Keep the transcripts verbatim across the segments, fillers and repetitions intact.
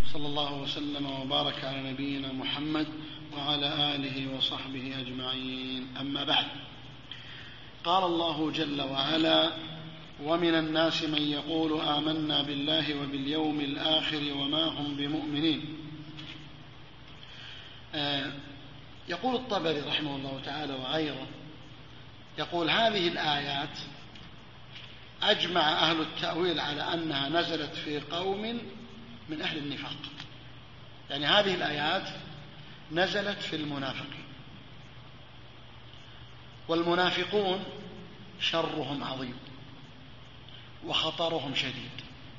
صلى الله وسلم وبارك على نبينا محمد وعلى آله وصحبه أجمعين. أما بعد، قال الله جل وعلا: ومن الناس من يقول آمنا بالله وباليوم الآخر وما هم بمؤمنين. آه يقول الطبري رحمه الله تعالى وغيره، يقول: هذه الآيات أجمع أهل التأويل على أنها نزلت في قوم من أهل النفاق. يعني هذه الآيات نزلت في المنافقين، والمنافقون شرهم عظيم وخطرهم شديد،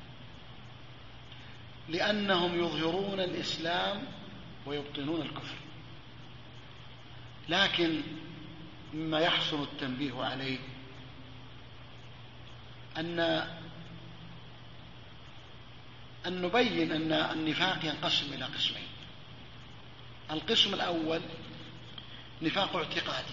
لأنهم يظهرون الإسلام ويبطنون الكفر. لكن مما يحسن التنبيه عليه أن أن نبين أن النفاق ينقسم إلى قسمين. القسم الأول نفاق اعتقادي،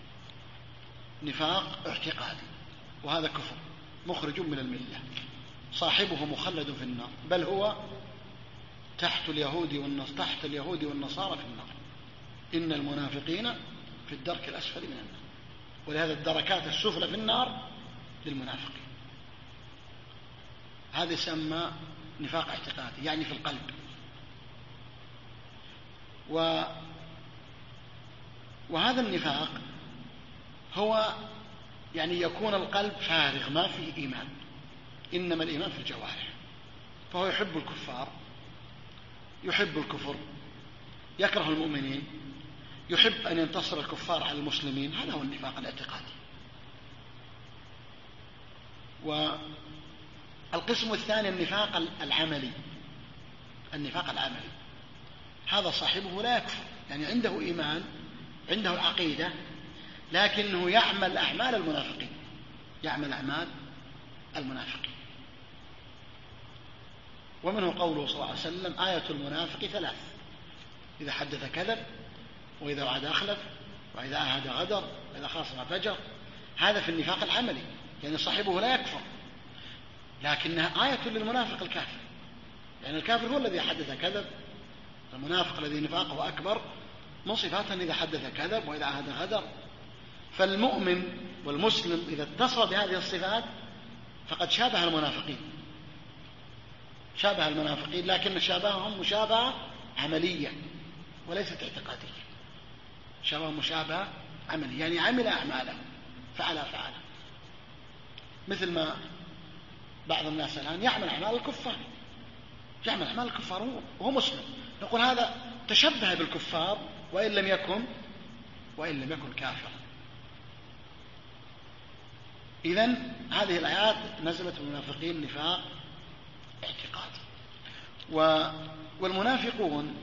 نفاق اعتقادي وهذا كفر مخرج من الملة، صاحبه مخلد في النار، بل هو تحت اليهود والنصارى تحت اليهود والنصارى في النار. إن المنافقين في الدرك الأسفل من النار، ولهذا الدركات السفلى في النار للمنافقين. هذا يسمى نفاق اعتقادي، يعني في القلب. و... وهذا النفاق هو يعني يكون القلب فارغ ما فيه إيمان، إنما الإيمان في الجوارح. فهو يحب الكفار، يحب الكفر، يكره المؤمنين، يحب أن ينتصر الكفار على المسلمين. هذا هو النفاق الاعتقادي. والقسم الثاني النفاق العملي. النفاق العملي هذا صاحبه لا يكفر، يعني عنده إيمان، عنده العقيدة، لكنه يعمل أعمال المنافقين، يعمل أعمال المنافقين. ومنه قوله صلى الله عليه وسلم: آية المنافق ثلاث: إذا حدث كذب، وإذا وعد أخلف، وإذا عاهد غدر، وإذا خاصم فجر. هذا في النفاق العملي، يعني صاحبه لا يكفر، لكنها آية للمنافق الكافر، يعني الكافر هو الذي حدث كذب. المنافق الذي نفاقه أكبر من صفاته إذا حدث كذب وإذا عاهد غدر. فالمؤمن والمسلم إذا اتصل بهذه الصفات فقد شابه المنافقين، شابه المنافقين، لكن شابههم مشابهة عملية وليست اعتقادية. شابه مشابهة عملية، يعني عمل أعماله، فعل فعل، مثل ما بعض الناس الآن يعمل أعمال الكفار، يعمل أعمال الكفار وهو مسلم، نقول هذا تشبه بالكفار وإن لم يكن وإن لم يكن كافرا. إذن هذه الآيات نزلت المنافقين نفاق اعتقادي. و... والمنافقون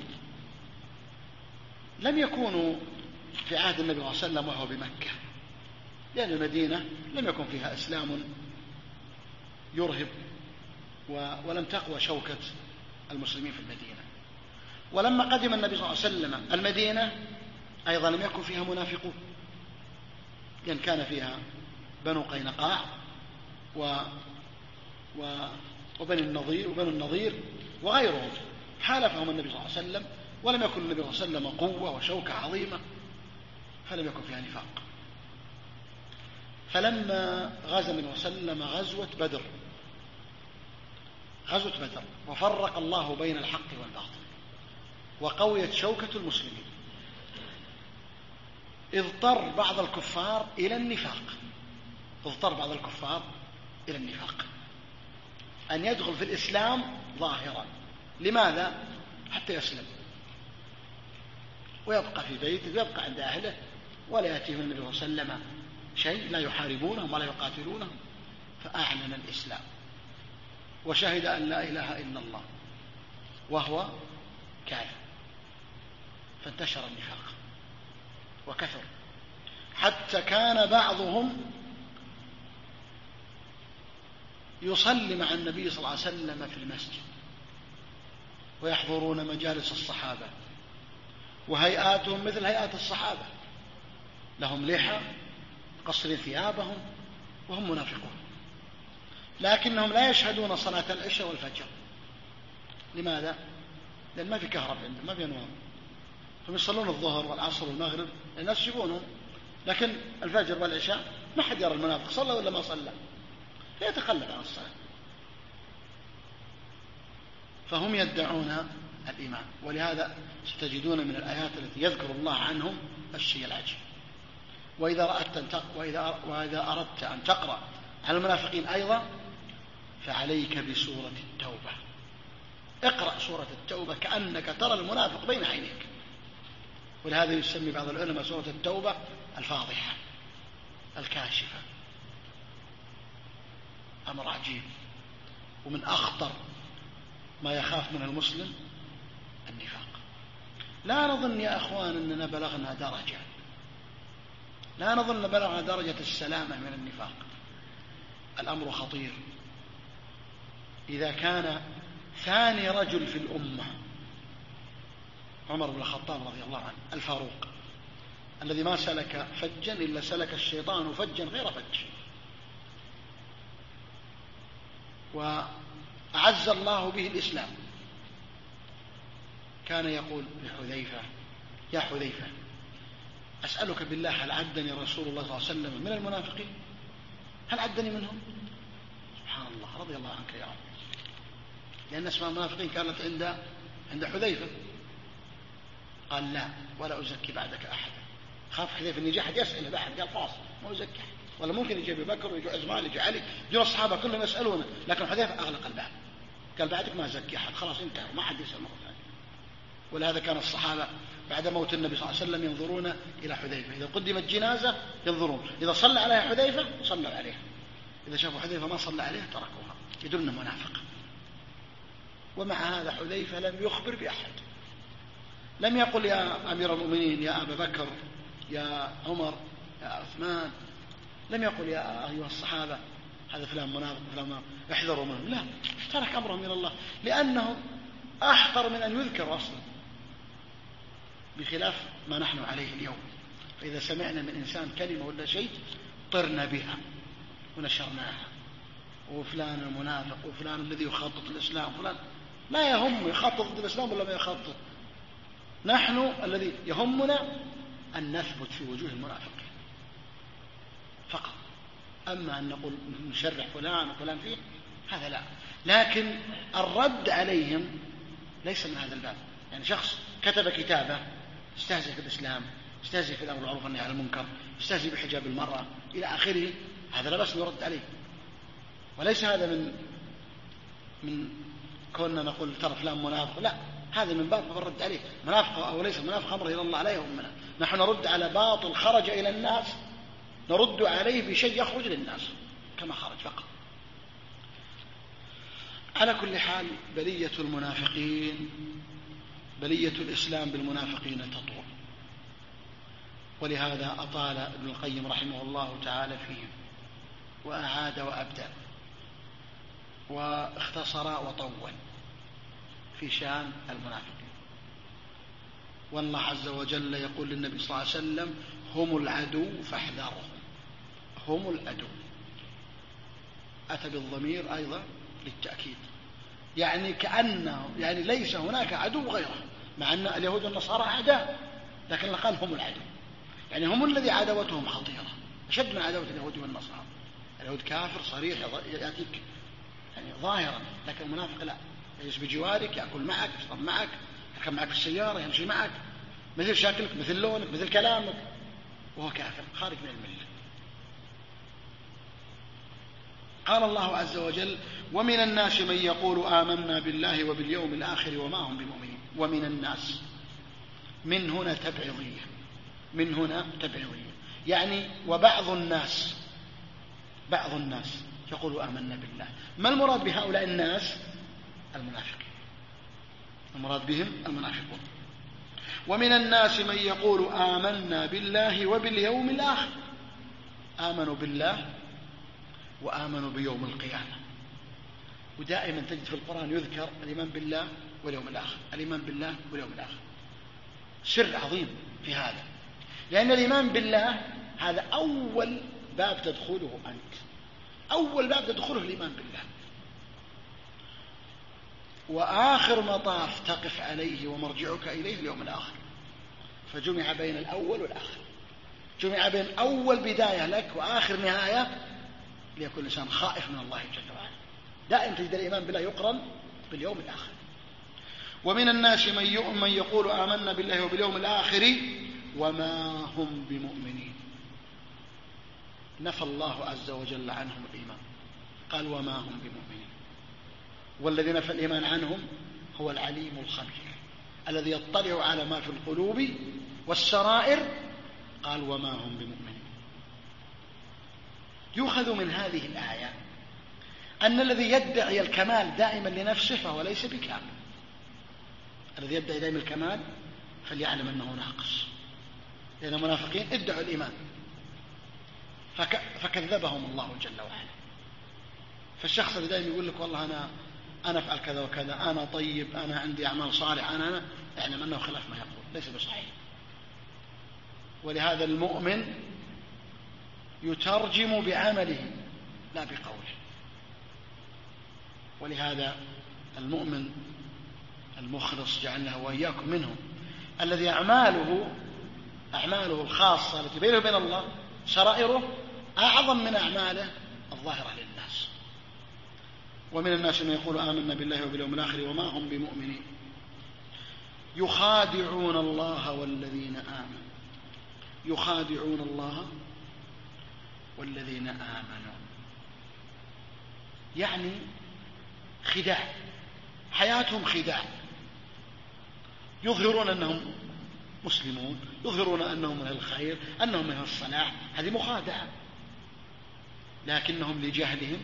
لم يكونوا في عهد النبي صلى الله عليه وسلم وهو بمكة، لأن المدينة لم يكن فيها إسلام يرهب، و... ولم تقوى شوكة المسلمين في المدينة. ولما قدم النبي صلى الله عليه وسلم المدينة أيضا لم يكن فيها منافقون، لأن كان فيها بنو قينقاع و... و... وبني النضير وبنو النضير وغيرهم، حالفهم النبي صلى الله عليه وسلم، ولم يكن النبي صلى الله عليه وسلم قوة وشوكة عظيمة، فلم يكن فيها نفاق. فلما غزا النبي صلى الله عليه وسلم غزوة بدر، غزوة بدر وفرق الله بين الحق والباطل وقويت شوكة المسلمين، اضطر بعض الكفار إلى النفاق، اضطر بعض الكفار إلى النفاق، أن يدخل في الإسلام ظاهرا. لماذا؟ حتى يسلم ويبقى في بيته ويبقى عند أهله، ولا يأتيهم النبي صلى الله عليه وسلم شيء، لا يحاربونهم ولا يقاتلونهم. فأعلن الإسلام وشهد أن لا إله إلا الله وهو كافر، فانتشر النفاق وكثر، حتى كان بعضهم يصلي مع النبي صلى الله عليه وسلم في المسجد، ويحضرون مجالس الصحابة، وهيئاتهم مثل هيئات الصحابة، لهم لحى، قصر ثيابهم، وهم منافقون، لكنهم لا يشهدون صلاة العشاء والفجر. لماذا؟ لأن ما في كهرب عندهم، ما في أنوار، هم يصلون الظهر والعصر والمغرب الناس يجيبونهم، لكن الفجر والعشاء ما حد يرى المنافق صلى ولا ما صلى، فيتخلف عن الصلاة. فهم يدعون الإيمان، ولهذا ستجدون من الآيات التي يذكر الله عنهم الشيء العجيب. وإذا أردت وإذا وإذا أردت أن تقرأ عن المنافقين أيضا فعليك بسورة التوبة. اقرأ سورة التوبة كأنك ترى المنافق بين عينيك. ولهذا يسمي بعض العلماء سورة التوبة الفاضحة الكاشفة. أمر عجيب، ومن أخطر ما يخاف منه المسلم النفاق. لا نظن يا أخوان أننا بلغنا درجة لا نظن بلغنا درجة السلامة من النفاق. الأمر خطير. إذا كان ثاني رجل في الأمة عمر بن الخطاب رضي الله عنه الفاروق، الذي ما سلك فجا إلا سلك الشيطان فجا غير فج، وأعز الله به الإسلام، كان يقول لحذيفة: يا حذيفة، أسألك بالله هل عدني رسول الله صلى الله عليه وسلم من المنافقين؟ هل عدني منهم؟ سبحان الله، رضي الله عنك يا عمر. لأن اسماء المنافقين كانت عند عند حذيفة. قال: لا، ولا أزكي بعدك أحد. خاف حذيفة أن يجي أحد يسأل بعد، قال: خلاص ما أزكي أحد. ولا ممكن يجي أبي بكر ويجي عثمان ويجي علي، يجون الصحابة كلهم يسألونه، لكن حذيفة أغلق الباب، قال: بعدك ما أزكي أحد، خلاص انتهى، ما حد يسأل مرة ثانية. ولهذا كان الصحابة بعد موت النبي صلى الله عليه وسلم ينظرون إلى حذيفة، إذا قدمت جنازة ينظرون، إذا صلى عليها حذيفة صلوا عليها، إذا شافوا حذيفة ما صلى عليها تركوها، يدل أنه منافق. ومع هذا حذيفة لم يخبر بأحد، لم يقل: يا أمير المؤمنين، يا أبا بكر، يا عمر، يا عثمان، لم يقل: يا أيها الصحابة هذا فلان منافق فلان منافق احذروا منهم. لا، ترك أمرهم إلى الله، لأنهم أحقر من أن يذكر أصلا، بخلاف ما نحن عليه اليوم. فإذا سمعنا من إنسان كلمة ولا شيء طرنا بها ونشرناها، وفلان المنافق وفلان الذي يخطط الإسلام، فلان لا يهم يخطط الإسلام ولا ما يخطط. نحن الذي يهمنا أن نثبت في وجوه المنافقين فقط، أما أن نقول نشرح فلان وفلان فيه هذا لا. لكن الرد عليهم ليس من هذا الباب. يعني شخص كتب كتابة استهزئ في الإسلام، استهزئ في الأمر بالمعروف والنهي عن المنكر، استهزئ بحجاب المرأة إلى آخره، هذا لا بأس نرد عليه، وليس هذا من من كوننا نقول ترى فلان منافق، لا، هذا من باب الرد عليه. منافق أو ليس منافق أمر إلى الله لا يهمنا، نحن نرد على باطل خرج إلى الناس، نرد عليه بشيء يخرج للناس كما خرج فقط. على كل حال، بلية المنافقين بلية الإسلام بالمنافقين تطول، ولهذا أطال ابن القيم رحمه الله تعالى فيهم، وأعاد وأبدأ، واختصر وطول في شان المنافقين. والله عز وجل يقول للنبي صلى الله عليه وسلم: هم العدو فاحذرهم. هم العدو، أتى بالضمير أيضا للتأكيد، يعني كأنه يعني ليس هناك عدو غيره، مع أن اليهود والنصارى أعداء، لكن قال هم العدو، يعني هم الذي عداوتهم خطيرة أشد من عداوة اليهود والنصارى. اليهود كافر صريح يأتيك يعني ظاهرا، لكن المنافق لا، يجلس بجوارك، يأكل معك، يشرب معك، يركب معك في السيارة، يمشي معك، مثل شكلك، مثل لونك، مثل كلامك، وهو كافر خارج من الملة. قال الله عز وجل: ومن الناس من يقول آمنا بالله وباليوم الآخر وما هم بمؤمنين. ومن الناس، من هنا تبعيضية، من هنا تبعيضية، يعني وبعض الناس، بعض الناس يقول آمنا بالله. ما المراد بهؤلاء الناس؟ المنافقين، المراد بهم المنافقون. ومن الناس من يقول آمنا بالله وباليوم الآخر، آمنوا بالله وآمنوا بيوم القيامة. ودائما تجد في القرآن يذكر الإيمان بالله واليوم الآخر، الإيمان بالله واليوم الآخر. سر عظيم في هذا، لأن الإيمان بالله هذا أول باب تدخله أنت، أول باب تدخله الإيمان بالله. وآخر مطاف تقف عليه ومرجعك إليه اليوم الآخر. فجمع بين الأول والآخر، جمع بين أول بداية لك وآخر نهاية، ليكون الإنسان خائف من الله جل وعلا. دائما تجد الإيمان بالله يقرن باليوم الآخر. ومن الناس من يؤمن يقول آمنا بالله وباليوم الآخر وما هم بمؤمنين. نفى الله عز وجل عنهم الإيمان، قال وما هم بمؤمنين. والذي نفى الإيمان عنهم هو العليم الخبير الذي يطلع على ما في القلوب والسرائر، قال وما هم بمؤمنين. يؤخذ من هذه الآية أن الذي يدعي الكمال دائما لنفسه فهو ليس بكامل. الذي يدعي دائما الكمال فليعلم أنه ناقص، لأن المنافقين ادعوا الإيمان فك... فكذبهم الله جل وعلا. فالشخص اللي دائما يقول لك والله أنا أنا أفعل كذا وكذا، أنا طيب، أنا عندي أعمال صالحة، أنا أنا اعلم أنه خلاف ما يقول، ليس بصحيح. ولهذا المؤمن يترجم بعمله لا بقوله. ولهذا المؤمن المخلص جعلنا وإياكم منهم الذي أعماله أعماله الخاصة التي بينه وبين الله سرائره أعظم من أعماله الظاهرة للناس. ومن الناس من يقول آمنا بالله وباليوم الآخر وما هم بمؤمنين يخادعون الله والذين آمنوا. يخادعون الله والذين آمنوا يعني خداع، حياتهم خداع. يظهرون أنهم مسلمون، يظهرون أنهم من الخير، أنهم من الصلاح، هذه مخادعة. لكنهم لجهلهم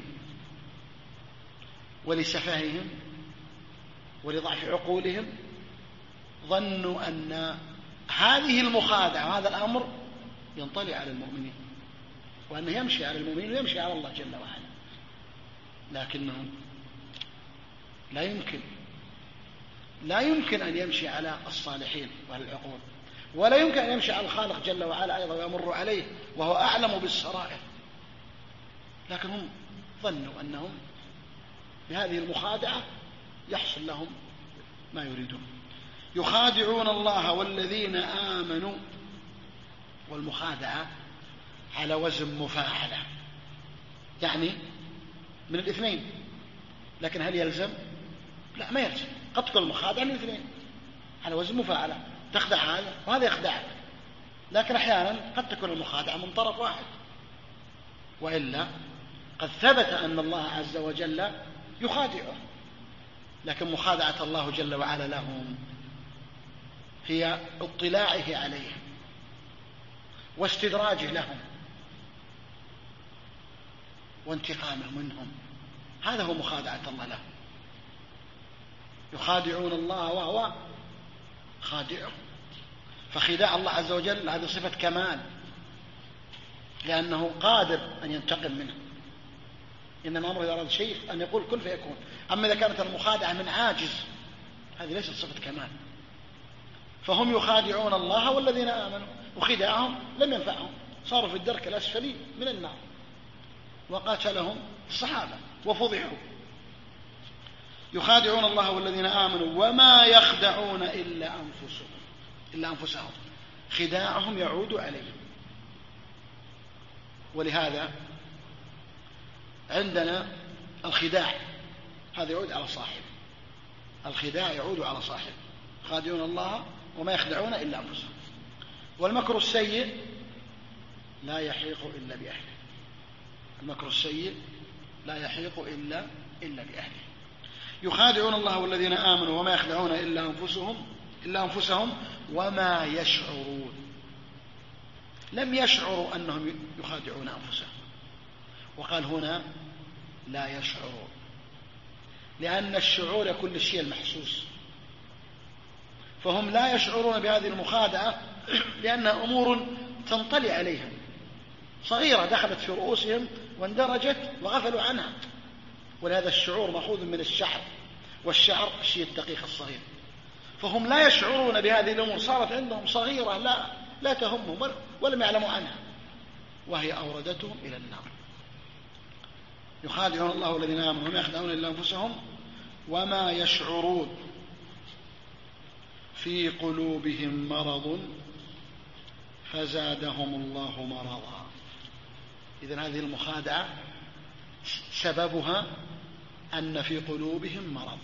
ولسفاههم ولضعف عقولهم ظنوا أن هذه المخادعة وهذا الأمر ينطلي على المؤمنين، وأنه يمشي على المؤمنين ويمشي على الله جل وعلا. لكنه لا يمكن لا يمكن أن يمشي على الصالحين وعلى العقول، ولا يمكن أن يمشي على الخالق جل وعلا أيضا ويمر عليه وهو أعلم بالسرائر. لكن هم ظنوا أنهم بهذه المخادعة يحصل لهم ما يريدون. يخادعون الله والذين آمنوا، والمخادعة على وزن مفاعلة، يعني من الاثنين. لكن هل يلزم؟ لا، ما يلزم. قد تكون المخادعة من الاثنين على وزن مفاعلة، تخدع هذا وهذا يخدعك. لكن أحيانا قد تكون المخادعة من طرف واحد. وإلا قد ثبت أن الله عز وجل يخادعه، لكن مخادعة الله جل وعلا لهم هي اطلاعه عليهم واستدراجه لهم وانتقامه منهم. هذا هو مخادعة الله لهم. يخادعون الله وهو خادعهم. فخداع الله عز وجل هذه صفة كمال، لأنه قادر أن ينتقم منه. إنما أمره إذا أراد شيء أن يقول كن فيكون. أما إذا كانت المخادعة من عاجز هذه ليست صفة كمال. فهم يخادعون الله والذين آمنوا، وخداعهم لم ينفعهم، صاروا في الدرك الأسفل من النار، وقاتلهم الصحابة وفضحوا. يخادعون الله والذين آمنوا وما يخدعون إلا أنفسهم إلا أنفسهم خداعهم يعود عليهم. ولهذا عندنا الخداع هذا يعود على صاحبه، الخداع يعود على صاحبه. يخادعون الله وما يخدعون إلا أنفسهم. والمكر السيء لا يحيق إلا بأهله. المكر السيء لا يحيق إلا إلا بأهله. يخادعون الله والذين آمنوا وما يخدعون إلا أنفسهم إلا أنفسهم وما يشعرون. لم يشعروا أنهم يخادعون أنفسهم، وقال هنا لا يشعرون، لأن الشعور يكون للشيء المحسوس. فهم لا يشعرون بهذه المخادعة لأنها أمور تنطلي عليهم، صغيرة دخلت في رؤوسهم واندرجت وغفلوا عنها. ولهذا الشعور مأخوذ من الشعر، والشعر الشيء الدقيق الصغير. فهم لا يشعرون بهذه الأمور، صارت عندهم صغيرة لا لا تهمهم ولم يعلموا عنها، وهي أوردتهم إلى النار. يخادعون الله والذين آمنوا وما يخدعون إلا أنفسهم وما يشعرون في قلوبهم مرض فزادهم الله مرضا. إذن هذه المخادعة سببها أن في قلوبهم مرض.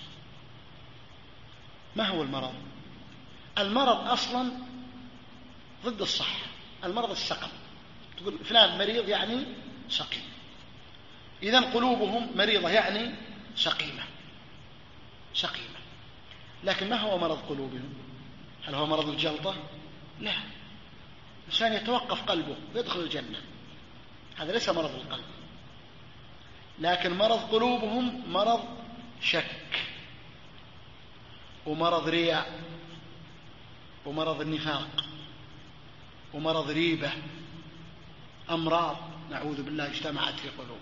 ما هو المرض؟ المرض أصلا ضد الصحة. المرض السقم، تقول فلان مريض يعني سقيم. إذن قلوبهم مريضة يعني سقيمة سقيمة. لكن ما هو مرض قلوبهم؟ هل هو مرض الجلطة؟ لا، إنسان يتوقف قلبه ويدخل الجنة، هذا ليس مرض القلب. لكن مرض قلوبهم مرض شك ومرض رياء ومرض النفاق ومرض ريبة، أمراض نعوذ بالله اجتمعت في قلوبهم.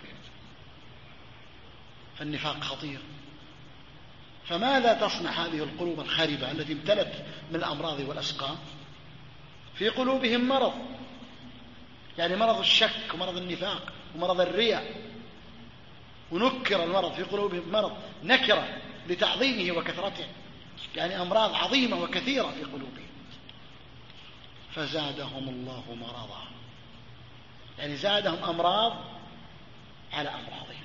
فالنفاق خطير. فماذا تصنع هذه القلوب الخربة التي امتلت من الأمراض والأسقام؟ في قلوبهم مرض، يعني مرض الشك ومرض النفاق ومرض الرياء. ونكر المرض في قلوبهم مرض نكرة لتعظيمه وكثرته، يعني أمراض عظيمة وكثيرة في قلوبهم. فزادهم الله مرضا، يعني زادهم أمراض على أمراضهم،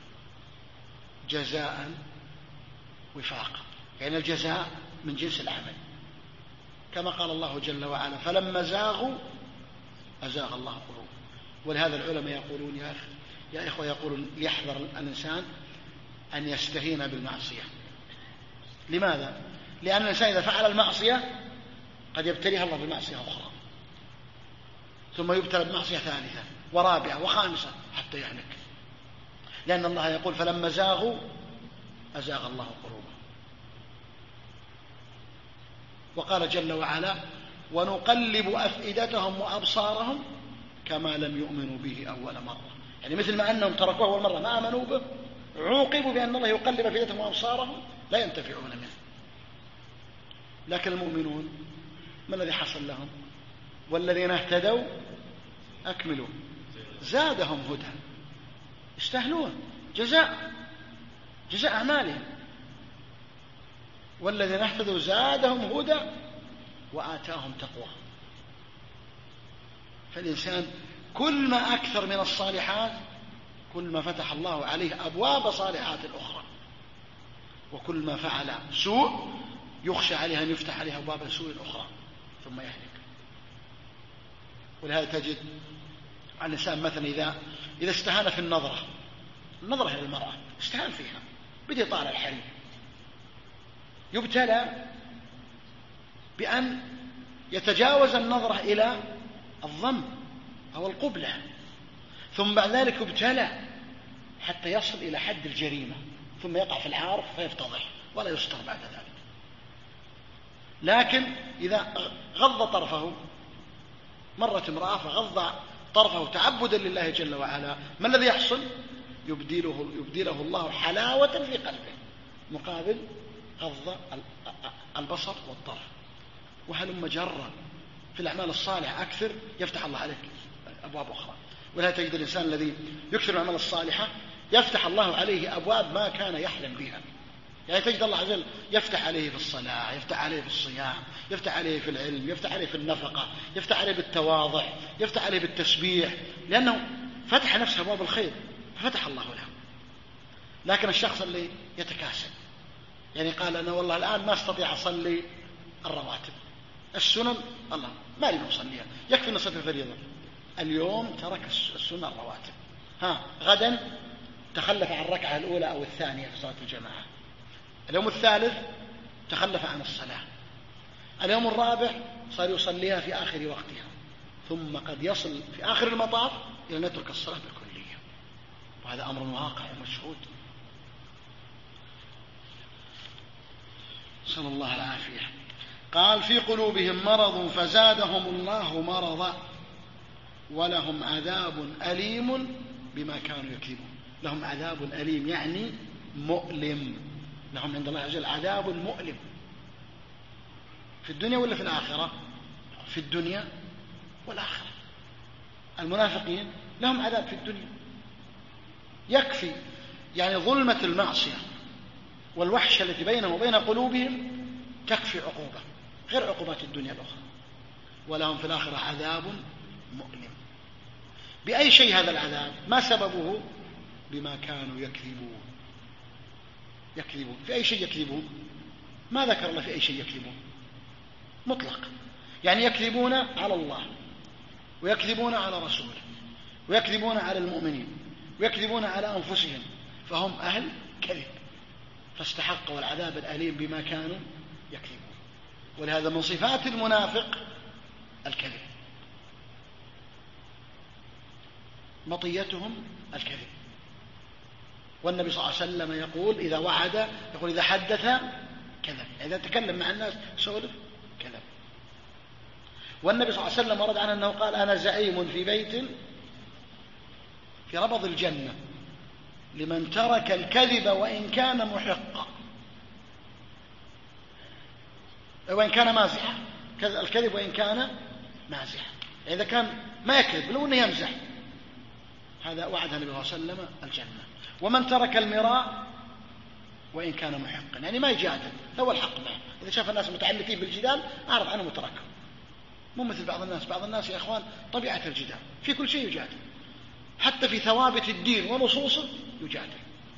جزاء وفاقا، يعني الجزاء من جنس العمل، كما قال الله جل وعلا فلما زاغوا أزاغ الله قلوبهم. ولهذا العلماء يقولون يا أخي يا إخوة يقولون يحذر الإنسان أن يستهين بالمعصية. لماذا؟ لأن الإنسان إذا فعل المعصية قد يبتليها الله بمعصية أخرى، ثم يبتلى بمعصية ثالثة ورابعة وخامسة حتى يهلك. لأن الله يقول فلما زاغوا أزاغ الله قلوبهم. وقال جل وعلا ونقلب أفئدتهم وأبصارهم كما لم يؤمنوا به أول مرة، يعني مثل ما أنهم تركوه أول مرة ما آمنوا به، عوقبوا بأن الله يقلب أفئدتهم وأبصارهم لا ينتفعون منه. لكن المؤمنون ما الذي حصل لهم؟ والذين اهتدوا أكملوا زادهم هدى، يستاهلون جزاء جزاء أعمالهم. والذين اهتدوا زادهم هدى وآتاهم تقواهم. فالإنسان كل ما أكثر من الصالحات كل ما فتح الله عليه أبواب صالحات الأخرى، وكل ما فعل سوء يخشى عليها أن يفتح عليها أبواب سوء أخرى ثم يهلك. ولهذا تجد الإنسان مثلا إذا إذا استهان في النظرة النظرة إلى المرأة استهان فيها بدي طالع الحريم، يبتلى بأن يتجاوز النظرة إلى الضم أو القبلة، ثم بعد ذلك يبتلى حتى يصل إلى حد الجريمة، ثم يقع في العار فيفتضح ولا يستر بعد ذلك. لكن إذا غض طرفه، مرت امرأة فغض طرفه تعبدا لله جل وعلا، ما الذي يحصل؟ يبدله, يبدله الله حلاوة في قلبه مقابل غض البصر والطرف. وهلم جرا في الأعمال الصالحة أكثر يفتح الله عليك أبواب أخرى. ولا تجد الإنسان الذي يكثر الأعمال الصالحة يفتح الله عليه أبواب ما كان يحلم بها. يعني تجد الله عز وجل يفتح عليه في الصلاة، يفتح عليه في الصيام، يفتح عليه في العلم، يفتح عليه في النفقة، يفتح عليه بالتواضع، يفتح عليه بالتسبيح، لأنه فتح نفسه أبواب الخير ففتح الله له. لكن الشخص اللي يتكاسل، يعني قال أنا والله الآن ما استطيع أصلي الرواتب السنن، الله ما لي أصليها، يكفي أن أصلي الفريضة، اليوم ترك السنن الرواتب، ها غدا تخلف عن الركعة الأولى أو الثانية في صلاة الجماعة، اليوم الثالث تخلف عن الصلاة، اليوم الرابع صار يصليها في آخر وقتها، ثم قد يصل في آخر المطاف إلى أن يترك الصلاة بالكلية. وهذا أمر واقع ومشهود، نسأل الله العافية. قال في قلوبهم مرض فزادهم الله مرضا ولهم عذاب أليم بما كانوا يكذبون. لهم عذاب أليم يعني مؤلم، لهم عند الله عز وجل عذاب مؤلم في الدنيا ولا في الآخرة؟ في الدنيا والآخرة. المنافقين لهم عذاب في الدنيا، يكفي يعني ظلمة المعصية والوحشة التي بينهم وبين قلوبهم تكفي عقوبة غير عقوبات الدنيا الأخرى، ولهم في الآخرة عذاب مؤلم. بأي شيء هذا العذاب؟ ما سببه؟ بما كانوا يكذبون. يكذبون في أي شيء يكذبون؟ ما ذكر الله في أي شيء يكذبون مطلق، يعني يكذبون على الله، ويكذبون على رسوله، ويكذبون على المؤمنين، ويكذبون على أنفسهم، فهم أهل كذب، فاستحقوا العذاب الأليم بما كانوا يكذبون. ولهذا من صفات المنافق الكذب، مطيتهم الكذب. والنبي صلى الله عليه وسلم يقول إذا وعد، يقول إذا حدث كذب، إذا تكلم مع الناس سولف كذب. والنبي صلى الله عليه وسلم ورد عنه أنه قال أنا زعيم في بيت في ربض الجنة لمن ترك الكذب وإن كان محقا، وإن كان مازحا، الكذب وإن كان مازحا، إذا كان ما يكذب لو أنه يمزح، هذا وعد النبي صلى الله عليه وسلم الجنة. ومن ترك المراء وإن كان محقا، يعني ما يجادل، هو الحق معه. إذا شاف الناس متعنتين بالجدال أعرض عنهم وتركهم، مو مثل بعض الناس. بعض الناس يا إخوان طبيعة الجدال، في كل شيء يجادل، حتى في ثوابت الدين ونصوصه يجادل.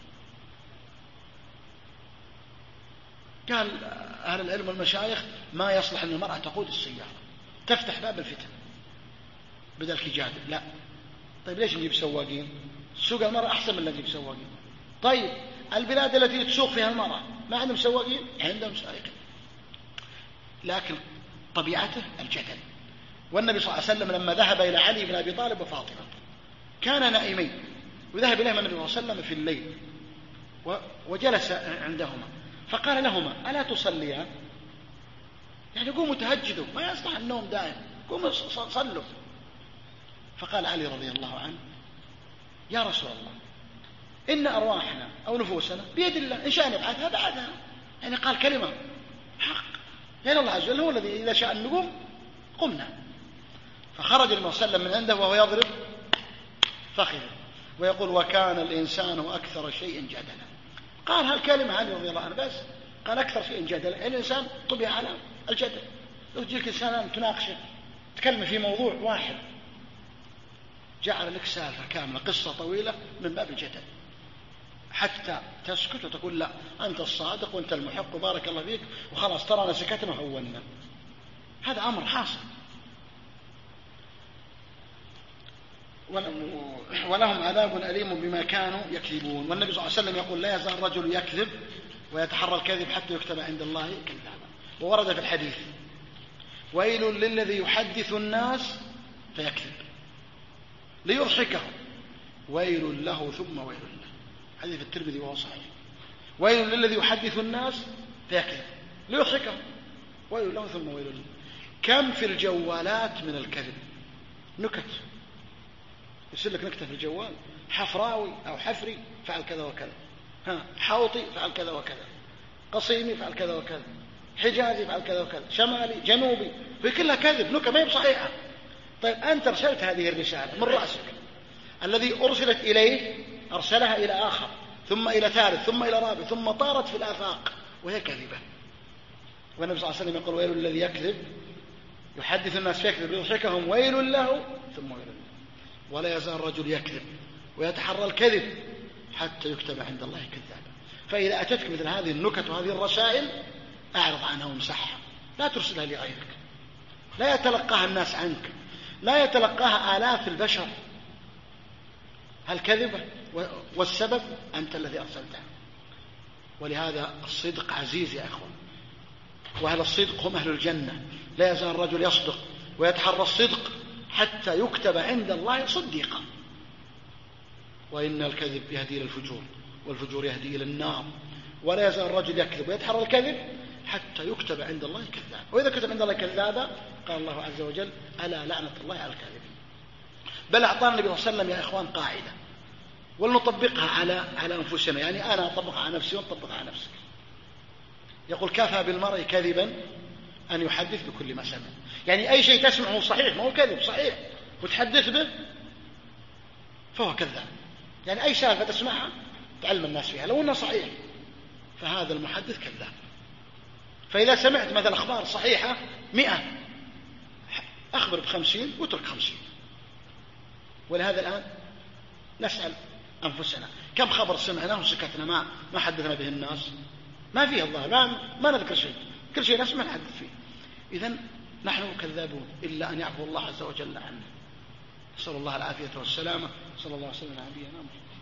قال أهل العلم والمشايخ ما يصلح أن المرأة تقود السيارة، تفتح باب الفتن بدل يجادل. لا، طيب ليش نجيب سواقين؟ سوق المرأة أحسن من اللي نجيب سواقين. طيب البلاد التي تسوق فيها المرأة ما عندهم سواقين؟ عندهم سائقين، لكن طبيعته الجدل. والنبي صلى الله عليه وسلم لما ذهب إلى علي بن أبي طالب وفاطمة كان نائمين، وذهب إليهما النبي صلى الله عليه وسلم في الليل وجلس عندهما فقال لهما ألا تصليان؟ يعني قوموا تهجدوا، ما يصلح النوم دائم، قوموا صلوا. فقال علي رضي الله عنه يا رسول الله إن أرواحنا أو نفوسنا بيد الله، إن شاء نبعثها بعدها. يعني قال كلمة حق، يعني الله عز وجل هو الذي إذا شاء النقوم قمنا. فخرج النبي صلى الله عليه وسلم من عنده وهو يضرب فخذه ويقول وكان الإنسان أكثر شيء جدلا. قال هالكلمة علي رضي الله عنه بس، قال أكثر شيء جدلا. الإنسان طبع على الجدل، لو تجيك إنسان تناقشه تكلم في موضوع واحد جعل لك سالفة كاملة قصة طويلة من باب الجدل، حتى تسكت وتقول لا أنت الصادق وأنت المحق وبارك الله فيك وخلاص ترانا سكتنا هونا. هذا أمر حاصل. ولهم عذاب أليم بما كانوا يكذبون. والنبي صلى الله عليه وسلم يقول لا يزال الرجل يكذب ويتحرى الكذب حتى يكتب عند الله كذابا. وورد في الحديث ويل للذي يحدث الناس فيكذب ليضحكهم ويل له ثم ويل له. حديث الترمذي وهو صحيح. ويل للذي يحدث الناس فيكذب ليضحكهم ويل له ثم ويل له. كم في الجوالات من الكذب، نكت، يصير لك نكتة في الجوال، حفراوي أو حفري فعل كذا وكذا، ها حوطي فعل كذا وكذا، قصيمي فعل كذا وكذا، حجازي فعل كذا وكذا، شمالي جنوبي، في كلها كذب، نكتة ما هي بصحيحة. طيب أنت أرسلت هذه الرسالة من رأسك، الذي أرسلت إليه أرسلها إلى آخر ثم إلى ثالث ثم إلى رابع ثم طارت في الآفاق وهي كذبة. والنبي صلى الله عليه وسلم يقول ويل الذي يكذب يحدث الناس فيكذب ليضحكهم ويل له ثم ويل له. ولا يزال الرجل يكذب ويتحرى الكذب حتى يكتب عند الله كذابا. فإذا أتتك مثل هذه النكت وهذه الرسائل أعرض عنها وامسحها، لا ترسلها لغيرك، لا يتلقاها الناس عنك، لا يتلقاها آلاف البشر. هل كذبة والسبب أنت الذي أرسلتها. ولهذا الصدق عزيز يا أخوان، وأهل الصدق هم أهل الجنة. لا يزال الرجل يصدق ويتحرى الصدق حتى يكتب عند الله صديقا. وإن الكذب يهدي إلى الفجور والفجور يهدي إلى النار. ولا يزال الرجل يكذب ويتحرى الكذب حتى يكتب عند الله كذابا. وإذا كتب عند الله كذابا قال الله عز وجل ألا لعنة الله على الكاذبين. بل أعطانا النبي صلى الله عليه وسلم يا إخوان قاعدة ولنطبقها على على أنفسنا، يعني أنا أطبقها على نفسي وأطبقها على نفسك. يقول كفى بالمرء كذبا أن يحدث بكل ما سمع. يعني أي شيء تسمعه صحيح، ما هو كذب صحيح، وتحدث به فهو كذاب. يعني أي سالفة تسمعها تعلم الناس فيها لو أنها صحيح، فهذا المحدث كذاب. فإذا سمعت مثلا أخبار صحيحة مئة، أخبر بخمسين واترك خمسين. ولهذا الآن نسأل أنفسنا كم خبر سمعناه وسكتنا ما ما حدثنا به الناس؟ ما فيه الظاهر، ما, ما نذكر شيء، كل شيء نسمع نحدث فيه. إذن نحن كذابون إلا أن يعفو الله عز وجل عنا. نسأل الله العافية والسلامة. صلى الله عليه وسلم على نبينا محمد.